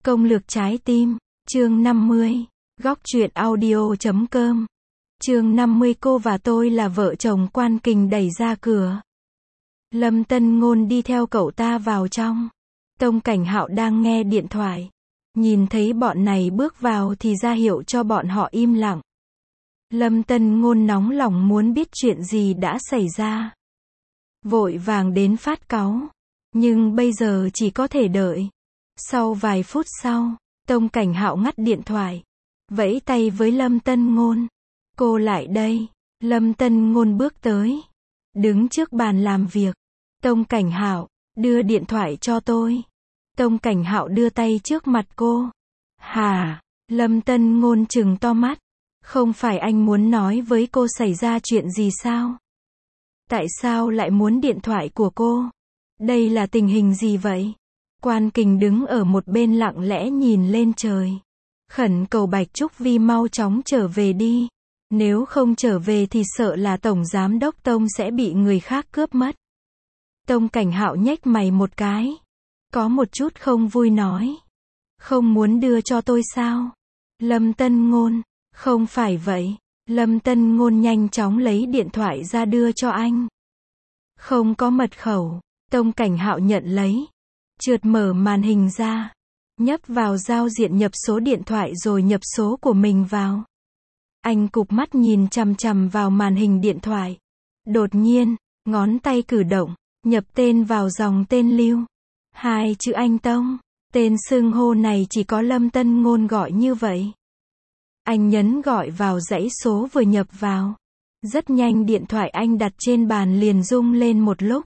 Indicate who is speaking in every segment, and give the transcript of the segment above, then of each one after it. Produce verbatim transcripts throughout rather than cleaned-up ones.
Speaker 1: Công lược trái tim, chương năm mươi, góc truyện audio chấm com. Chương năm mươi cô và tôi là vợ chồng. Quan Kình đẩy ra cửa. Lâm Tân Ngôn đi theo cậu ta vào trong. Tông Cảnh Hạo đang nghe điện thoại. Nhìn thấy bọn này bước vào thì ra hiệu cho bọn họ im lặng. Lâm Tân Ngôn nóng lòng muốn biết chuyện gì đã xảy ra. Vội vàng đến phát cáu. Nhưng bây giờ chỉ có thể đợi. Sau vài phút sau, Tông Cảnh Hạo ngắt điện thoại. Vẫy tay với Lâm Tân Ngôn. Cô lại đây. Lâm Tân Ngôn bước tới. Đứng trước bàn làm việc. Tông Cảnh Hạo, đưa điện thoại cho tôi. Tông Cảnh Hạo đưa tay trước mặt cô. Hả? Lâm Tân Ngôn trừng to mắt. Không phải anh muốn nói với cô xảy ra chuyện gì sao? Tại sao lại muốn điện thoại của cô? Đây là tình hình gì vậy? Quan Kình đứng ở một bên lặng lẽ nhìn lên trời. Khẩn cầu Bạch Trúc Vi mau chóng trở về đi. Nếu không trở về thì sợ là Tổng Giám Đốc Tông sẽ bị người khác cướp mất. Tông Cảnh Hạo nhếch mày một cái. Có một chút không vui nói. Không muốn đưa cho tôi sao? Lâm Tân Ngôn, không phải vậy. Lâm Tân Ngôn nhanh chóng lấy điện thoại ra đưa cho anh. Không có mật khẩu. Tông Cảnh Hạo nhận lấy. Trượt mở màn hình ra. Nhấp vào giao diện nhập số điện thoại rồi nhập số của mình vào. Anh cụp mắt nhìn chằm chằm vào màn hình điện thoại. Đột nhiên, ngón tay cử động, nhập tên vào dòng tên lưu. Hai chữ anh Tông. Tên xưng hô này chỉ có Lâm Tân Ngôn gọi như vậy. Anh nhấn gọi vào dãy số vừa nhập vào. Rất nhanh điện thoại anh đặt trên bàn liền rung lên một lúc.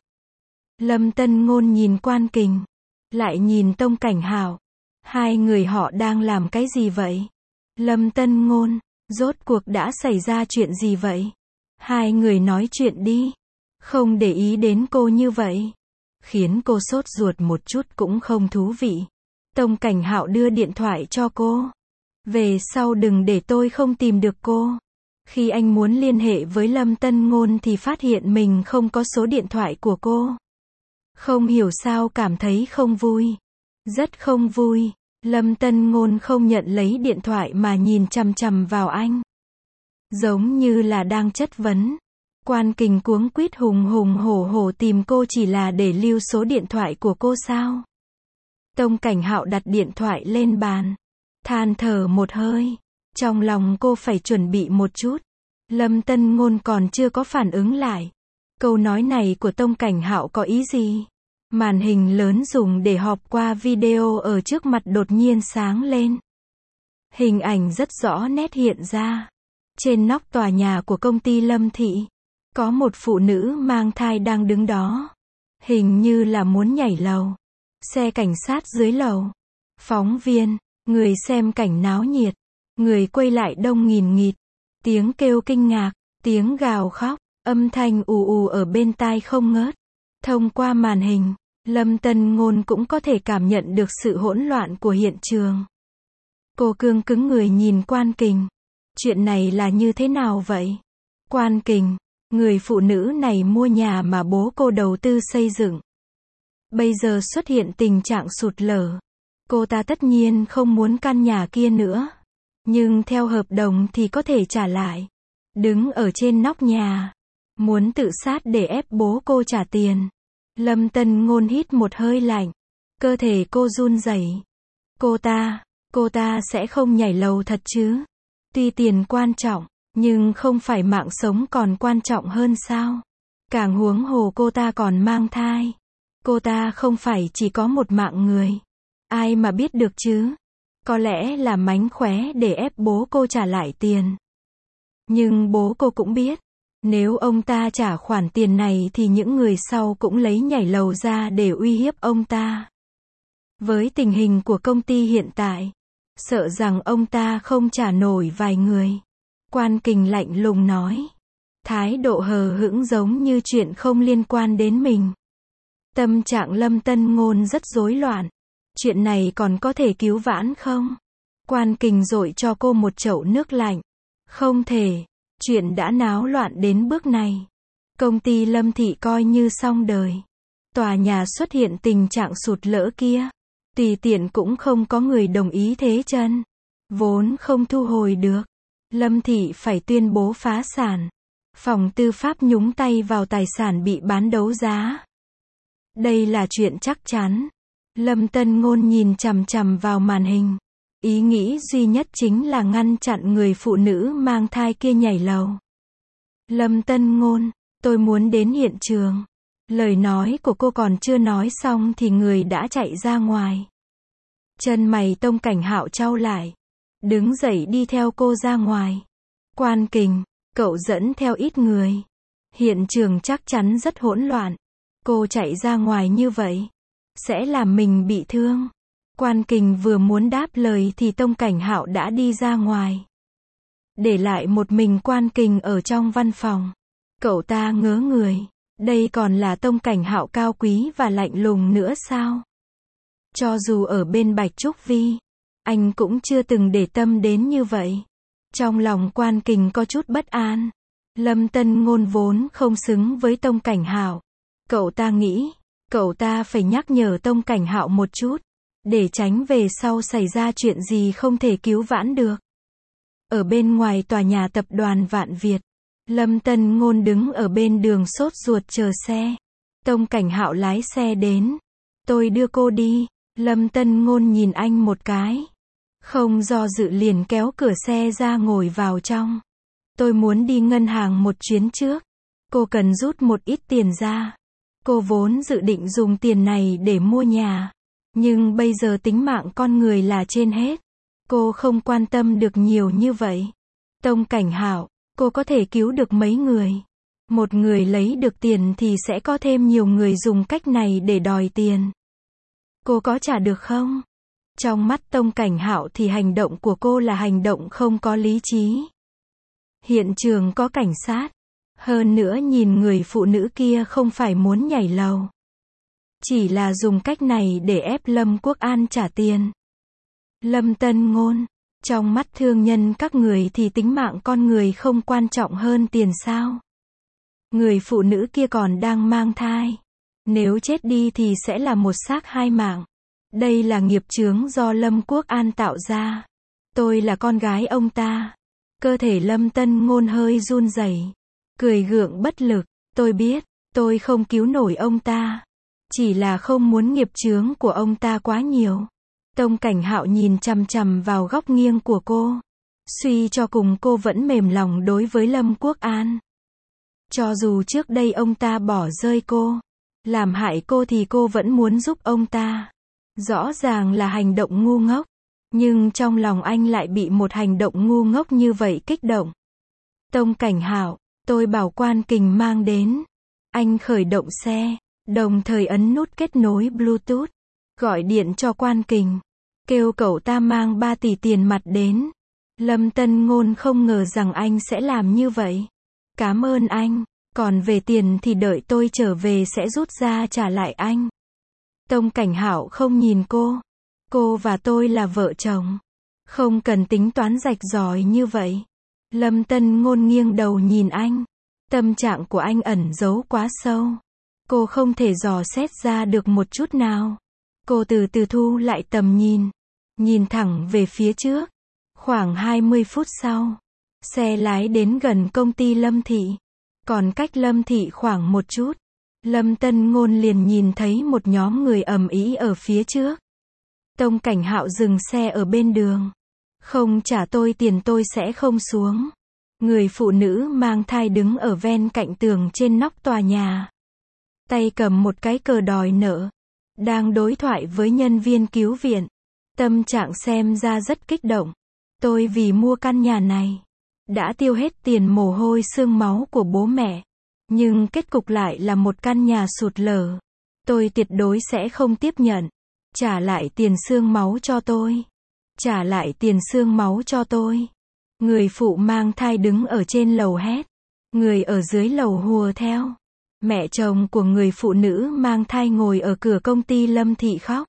Speaker 1: Lâm Tân Ngôn nhìn Quan Kình. Lại nhìn Tông Cảnh Hạo. Hai người họ đang làm cái gì vậy? Lâm Tân Ngôn, rốt cuộc đã xảy ra chuyện gì vậy? Hai người nói chuyện đi. Không để ý đến cô như vậy. Khiến cô sốt ruột một chút cũng không thú vị. Tông Cảnh Hạo đưa điện thoại cho cô. Về sau đừng để tôi không tìm được cô. Khi anh muốn liên hệ với Lâm Tân Ngôn thì phát hiện mình không có số điện thoại của cô. Không hiểu sao cảm thấy không vui. Rất không vui. Lâm Tân Ngôn không nhận lấy điện thoại mà nhìn chằm chằm vào anh. Giống như là đang chất vấn. Quan Kình cuống quýt hùng hùng hổ hổ tìm cô chỉ là để lưu số điện thoại của cô sao? Tông Cảnh Hạo đặt điện thoại lên bàn. Than thở một hơi. Trong lòng cô phải chuẩn bị một chút. Lâm Tân Ngôn còn chưa có phản ứng lại. Câu nói này của Tông Cảnh Hạo có ý gì? Màn hình lớn dùng để họp qua video ở trước mặt đột nhiên sáng lên. Hình ảnh rất rõ nét hiện ra. Trên nóc tòa nhà của công ty Lâm Thị, có một phụ nữ mang thai đang đứng đó. Hình như là muốn nhảy lầu. Xe cảnh sát dưới lầu. Phóng viên, người xem cảnh náo nhiệt. Người quay lại đông nghìn nghịt. Tiếng kêu kinh ngạc, tiếng gào khóc, âm thanh ù ù ở bên tai không ngớt. Thông qua màn hình, Lâm Tân Ngôn cũng có thể cảm nhận được sự hỗn loạn của hiện trường. Cô cương cứng người nhìn Quan Kình. Chuyện này là như thế nào vậy? Quan Kình, người phụ nữ này mua nhà mà bố cô đầu tư xây dựng. Bây giờ xuất hiện tình trạng sụt lở. Cô ta tất nhiên không muốn căn nhà kia nữa. Nhưng theo hợp đồng thì có thể trả lại. Đứng ở trên nóc nhà. Muốn tự sát để ép bố cô trả tiền. Lâm Tân Ngôn hít một hơi lạnh. Cơ thể cô run rẩy. Cô ta, cô ta sẽ không nhảy lầu thật chứ? Tuy tiền quan trọng, nhưng không phải mạng sống còn quan trọng hơn sao? Càng huống hồ cô ta còn mang thai. Cô ta không phải chỉ có một mạng người. Ai mà biết được chứ? Có lẽ là mánh khóe để ép bố cô trả lại tiền. Nhưng bố cô cũng biết. Nếu ông ta trả khoản tiền này thì những người sau cũng lấy nhảy lầu ra để uy hiếp ông ta. Với tình hình của công ty hiện tại, sợ rằng ông ta không trả nổi vài người. Quan Kình lạnh lùng nói. Thái độ hờ hững giống như chuyện không liên quan đến mình. Tâm trạng Lâm Tân Ngôn rất rối loạn. Chuyện này còn có thể cứu vãn không? Quan Kình dội cho cô một chậu nước lạnh. Không thể. Chuyện đã náo loạn đến bước này. Công ty Lâm Thị coi như xong đời. Tòa nhà xuất hiện tình trạng sụt lở kia. Tùy tiện cũng không có người đồng ý thế chân. Vốn không thu hồi được. Lâm thị phải tuyên bố phá sản. Phòng tư pháp nhúng tay vào tài sản bị bán đấu giá. Đây là chuyện chắc chắn. Lâm Tân Ngôn nhìn chằm chằm vào màn hình. Ý nghĩ duy nhất chính là ngăn chặn người phụ nữ mang thai kia nhảy lầu. Lâm Tân Ngôn, tôi muốn đến hiện trường. Lời nói của cô còn chưa nói xong thì người đã chạy ra ngoài. Chân mày Tông Cảnh Hạo chau lại. Đứng dậy đi theo cô ra ngoài. Quan Kình, cậu dẫn theo ít người. Hiện trường chắc chắn rất hỗn loạn. Cô chạy ra ngoài như vậy sẽ làm mình bị thương. Quan Kình vừa muốn đáp lời thì Tông Cảnh Hạo đã đi ra ngoài. Để lại một mình Quan Kình ở trong văn phòng. Cậu ta ngớ người. Đây còn là Tông Cảnh Hạo cao quý và lạnh lùng nữa sao? Cho dù ở bên Bạch Trúc Vi, anh cũng chưa từng để tâm đến như vậy. Trong lòng Quan Kình có chút bất an. Lâm Tân Ngôn vốn không xứng với Tông Cảnh Hạo. Cậu ta nghĩ, cậu ta phải nhắc nhở Tông Cảnh Hạo một chút, để tránh về sau xảy ra chuyện gì không thể cứu vãn được. Ở bên ngoài tòa nhà tập đoàn Vạn Việt, Lâm Tân Ngôn đứng ở bên đường sốt ruột chờ xe. Tông Cảnh Hạo lái xe đến. Tôi đưa cô đi. Lâm Tân Ngôn nhìn anh một cái. Không do dự liền kéo cửa xe ra ngồi vào trong. Tôi muốn đi ngân hàng một chuyến trước. Cô cần rút một ít tiền ra. Cô vốn dự định dùng tiền này để mua nhà. Nhưng bây giờ tính mạng con người là trên hết. Cô không quan tâm được nhiều như vậy. Tông Cảnh Hạo, cô có thể cứu được mấy người. Một người lấy được tiền thì sẽ có thêm nhiều người dùng cách này để đòi tiền. Cô có trả được không? Trong mắt Tông Cảnh Hạo thì hành động của cô là hành động không có lý trí. Hiện trường có cảnh sát. Hơn nữa nhìn người phụ nữ kia không phải muốn nhảy lầu. Chỉ là dùng cách này để ép Lâm Quốc An trả tiền. Lâm Tân Ngôn, trong mắt thương nhân các người thì tính mạng con người không quan trọng hơn tiền sao? Người phụ nữ kia còn đang mang thai. Nếu chết đi thì sẽ là một xác hai mạng. Đây là nghiệp chướng do Lâm Quốc An tạo ra. Tôi là con gái ông ta. Cơ thể Lâm Tân Ngôn hơi run rẩy, cười gượng bất lực. Tôi biết, tôi không cứu nổi ông ta. Chỉ là không muốn nghiệp chướng của ông ta quá nhiều. Tông Cảnh Hạo nhìn chằm chằm vào góc nghiêng của cô. Suy cho cùng cô vẫn mềm lòng đối với Lâm Quốc An. Cho dù trước đây ông ta bỏ rơi cô, làm hại cô thì cô vẫn muốn giúp ông ta. Rõ ràng là hành động ngu ngốc. Nhưng trong lòng anh lại bị một hành động ngu ngốc như vậy kích động. Tông Cảnh Hạo, tôi bảo Quan Kình mang đến. Anh khởi động xe, đồng thời ấn nút kết nối Bluetooth. Gọi điện cho Quan Kình. Kêu cậu ta mang ba tỷ tiền mặt đến. Lâm Tân Ngôn không ngờ rằng anh sẽ làm như vậy. Cảm ơn anh. Còn về tiền thì đợi tôi trở về sẽ rút ra trả lại anh. Tông Cảnh Hạo không nhìn cô. Cô và tôi là vợ chồng. Không cần tính toán rạch ròi như vậy. Lâm Tân Ngôn nghiêng đầu nhìn anh. Tâm trạng của anh ẩn giấu quá sâu. Cô không thể dò xét ra được một chút nào. Cô từ từ thu lại tầm nhìn. Nhìn thẳng về phía trước. Khoảng hai mươi phút sau, xe lái đến gần công ty Lâm Thị. Còn cách Lâm Thị khoảng một chút, Lâm Tân Ngôn liền nhìn thấy một nhóm người ầm ĩ ở phía trước. Tông Cảnh Hạo dừng xe ở bên đường. Không trả tôi tiền tôi sẽ không xuống. Người phụ nữ mang thai đứng ở ven cạnh tường trên nóc tòa nhà. Tay cầm một cái cờ đòi nợ. Đang đối thoại với nhân viên cứu viện. Tâm trạng xem ra rất kích động. Tôi vì mua căn nhà này, đã tiêu hết tiền mồ hôi xương máu của bố mẹ. Nhưng kết cục lại là một căn nhà sụt lở. Tôi tuyệt đối sẽ không tiếp nhận. Trả lại tiền xương máu cho tôi. Trả lại tiền xương máu cho tôi. Người phụ mang thai đứng ở trên lầu hét. Người ở dưới lầu hùa theo. Mẹ chồng của người phụ nữ mang thai ngồi ở cửa công ty Lâm Thị khóc.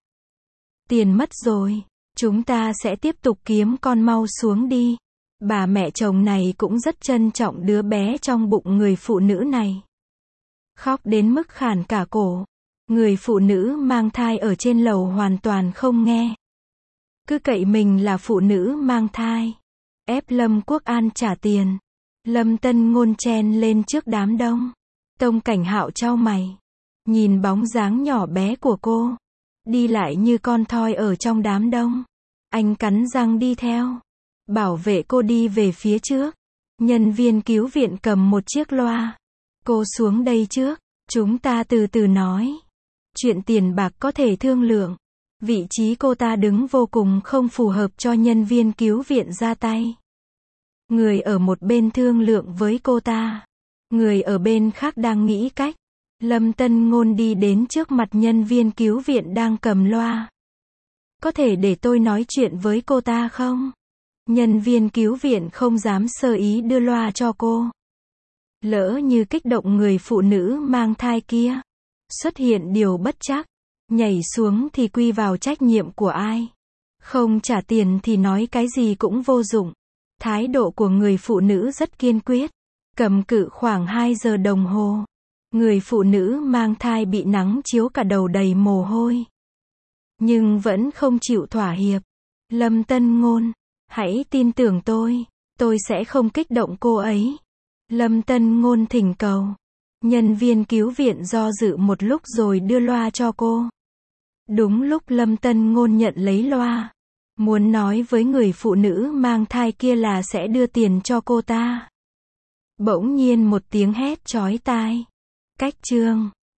Speaker 1: Tiền mất rồi. Chúng ta sẽ tiếp tục kiếm con, mau xuống đi. Bà mẹ chồng này cũng rất trân trọng đứa bé trong bụng người phụ nữ này. Khóc đến mức khàn cả cổ. Người phụ nữ mang thai ở trên lầu hoàn toàn không nghe. Cứ cậy mình là phụ nữ mang thai. Ép Lâm Quốc An trả tiền. Lâm Tân Ngôn chen lên trước đám đông. Tông Cảnh Hạo chau mày. Nhìn bóng dáng nhỏ bé của cô. Đi lại như con thoi ở trong đám đông. Anh cắn răng đi theo. Bảo vệ cô đi về phía trước. Nhân viên cứu viện cầm một chiếc loa. Cô xuống đây trước. Chúng ta từ từ nói. Chuyện tiền bạc có thể thương lượng. Vị trí cô ta đứng vô cùng không phù hợp cho nhân viên cứu viện ra tay. Người ở một bên thương lượng với cô ta. Người ở bên khác đang nghĩ cách. Lâm Tân Ngôn đi đến trước mặt nhân viên cứu viện đang cầm loa. Có thể để tôi nói chuyện với cô ta không? Nhân viên cứu viện không dám sơ ý đưa loa cho cô. Lỡ như kích động người phụ nữ mang thai kia. Xuất hiện điều bất trắc. Nhảy xuống thì quy vào trách nhiệm của ai? Không trả tiền thì nói cái gì cũng vô dụng. Thái độ của người phụ nữ rất kiên quyết. Cầm cự khoảng hai giờ đồng hồ. Người phụ nữ mang thai bị nắng chiếu cả đầu đầy mồ hôi. Nhưng vẫn không chịu thỏa hiệp. Lâm Tân Ngôn, hãy tin tưởng tôi. Tôi sẽ không kích động cô ấy. Lâm Tân Ngôn thỉnh cầu. Nhân viên cứu viện do dự một lúc rồi đưa loa cho cô. Đúng lúc Lâm Tân Ngôn nhận lấy loa. Muốn nói với người phụ nữ mang thai kia là sẽ đưa tiền cho cô ta. Bỗng nhiên một tiếng hét chói tai. Cách chương